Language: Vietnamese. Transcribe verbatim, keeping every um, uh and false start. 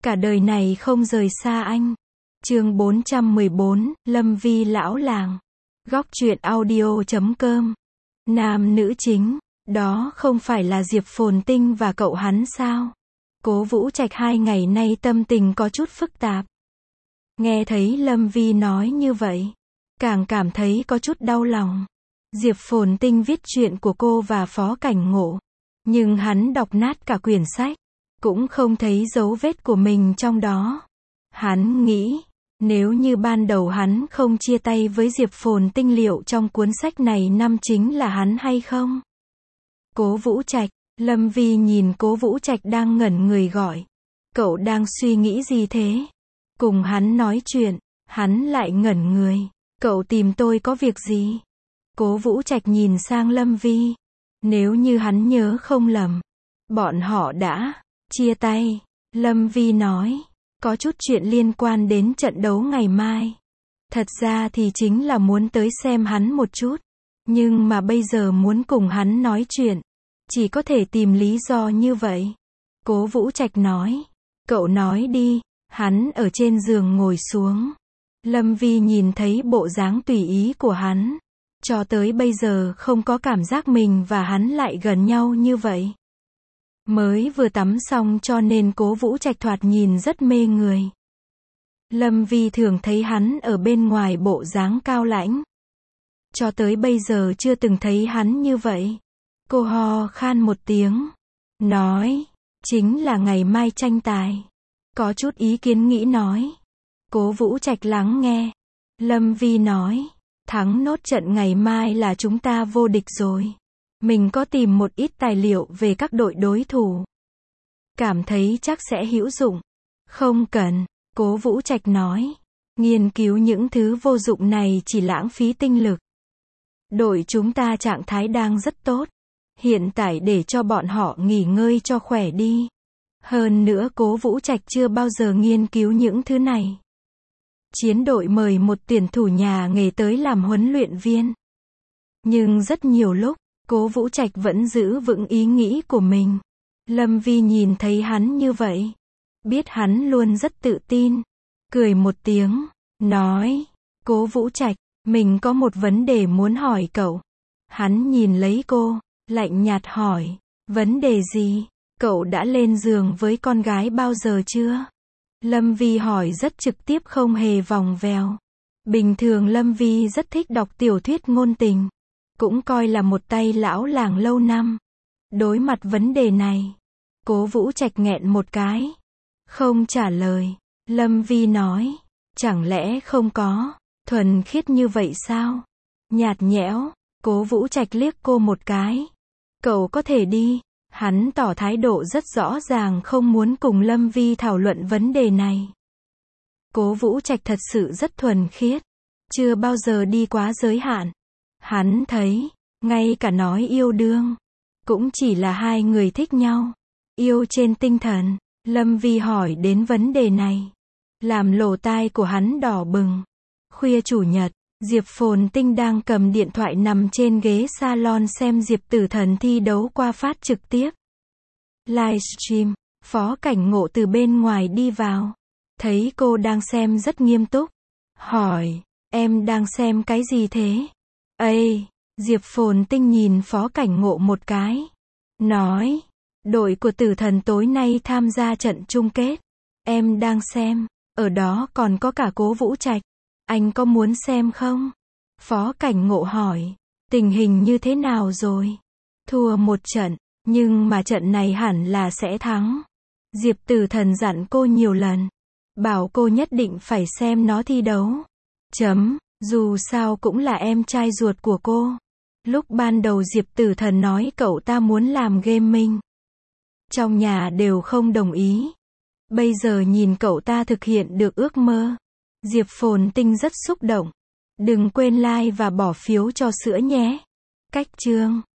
Cả đời này không rời xa anh. Chương bốn trăm mười bốn, Lâm Vi lão làng. Góc truyện audio chấm com. Nam nữ chính, đó không phải là Diệp Phồn Tinh và cậu hắn sao? Cố Vũ Trạch hai ngày nay tâm tình có chút phức tạp. Nghe thấy Lâm Vi nói như vậy, càng cảm thấy có chút đau lòng. Diệp Phồn Tinh viết chuyện của cô và Phó Cảnh Ngộ, nhưng hắn đọc nát cả quyển sách, cũng không thấy dấu vết của mình trong đó. Hắn nghĩ, nếu như ban đầu hắn không chia tay với Diệp Phồn Tinh liệu trong cuốn sách này năm chính là hắn hay không? Cố Vũ Trạch, Lâm Vi nhìn Cố Vũ Trạch đang ngẩn người gọi. Cậu đang suy nghĩ gì thế? Cùng hắn nói chuyện, hắn lại ngẩn người. Cậu tìm tôi có việc gì? Cố Vũ Trạch nhìn sang Lâm Vi. Nếu như hắn nhớ không lầm, bọn họ đã chia tay. Lâm Vi nói, có chút chuyện liên quan đến trận đấu ngày mai. Thật ra thì chính là muốn tới xem hắn một chút. Nhưng mà bây giờ muốn cùng hắn nói chuyện, chỉ có thể tìm lý do như vậy. Cố Vũ Trạch nói, cậu nói đi. Hắn ở trên giường ngồi xuống. Lâm Vi nhìn thấy bộ dáng tùy ý của hắn. Cho tới bây giờ không có cảm giác mình và hắn lại gần nhau như vậy. Mới vừa tắm xong cho nên Cố Vũ Trạch thoạt nhìn rất mê người. Lâm Vi thường thấy hắn ở bên ngoài bộ dáng cao lãnh. Cho tới bây giờ chưa từng thấy hắn như vậy. Cô ho khan một tiếng. Nói, chính là ngày mai tranh tài. Có chút ý kiến nghĩ nói. Cố Vũ Trạch lắng nghe. Lâm Vi nói, thắng nốt trận ngày mai là chúng ta vô địch rồi. Mình có tìm một ít tài liệu về các đội đối thủ. Cảm thấy chắc sẽ hữu dụng. Không cần, Cố Vũ Trạch nói. Nghiên cứu những thứ vô dụng này chỉ lãng phí tinh lực. Đội chúng ta trạng thái đang rất tốt. Hiện tại để cho bọn họ nghỉ ngơi cho khỏe đi. Hơn nữa Cố Vũ Trạch chưa bao giờ nghiên cứu những thứ này. Chiến đội mời một tuyển thủ nhà nghề tới làm huấn luyện viên. Nhưng rất nhiều lúc, Cố Vũ Trạch vẫn giữ vững ý nghĩ của mình. Lâm Vi nhìn thấy hắn như vậy, biết hắn luôn rất tự tin, cười một tiếng, nói, Cố Vũ Trạch, mình có một vấn đề muốn hỏi cậu. Hắn nhìn lấy cô, lạnh nhạt hỏi, vấn đề gì? Cậu đã lên giường với con gái bao giờ chưa? Lâm Vi hỏi rất trực tiếp không hề vòng vèo. Bình thường Lâm Vi rất thích đọc tiểu thuyết ngôn tình. Cũng coi là một tay lão làng lâu năm. Đối mặt vấn đề này, Cố Vũ Trạch nghẹn một cái. Không trả lời. Lâm Vi nói, chẳng lẽ không có, thuần khiết như vậy sao? Nhạt nhẽo, Cố Vũ Trạch liếc cô một cái. Cậu có thể đi. Hắn tỏ thái độ rất rõ ràng không muốn cùng Lâm Vi thảo luận vấn đề này. Cố Vũ Trạch thật sự rất thuần khiết, chưa bao giờ đi quá giới hạn. Hắn thấy, ngay cả nói yêu đương, cũng chỉ là hai người thích nhau, yêu trên tinh thần. Lâm Vi hỏi đến vấn đề này, làm lỗ tai của hắn đỏ bừng. Khuya chủ nhật, Diệp Phồn Tinh đang cầm điện thoại nằm trên ghế salon xem Diệp Tử Thần thi đấu qua phát trực tiếp. Livestream, Phó Cảnh Ngộ từ bên ngoài đi vào. Thấy cô đang xem rất nghiêm túc. Hỏi, em đang xem cái gì thế? Ây, Diệp Phồn Tinh nhìn Phó Cảnh Ngộ một cái. Nói, đội của Tử Thần tối nay tham gia trận chung kết. Em đang xem, ở đó còn có cả Cố Vũ Trạch. Anh có muốn xem không? Phó Cảnh Ngộ hỏi, tình hình như thế nào rồi? Thua một trận, nhưng mà trận này hẳn là sẽ thắng. Diệp Tử Thần dặn cô nhiều lần, bảo cô nhất định phải xem nó thi đấu. Chấm, dù sao cũng là em trai ruột của cô. Lúc ban đầu Diệp Tử Thần nói cậu ta muốn làm gaming. Trong nhà đều không đồng ý. Bây giờ nhìn cậu ta thực hiện được ước mơ. Diệp Phồn Tinh rất xúc động. Đừng quên like và bỏ phiếu cho sữa nhé. Cách chương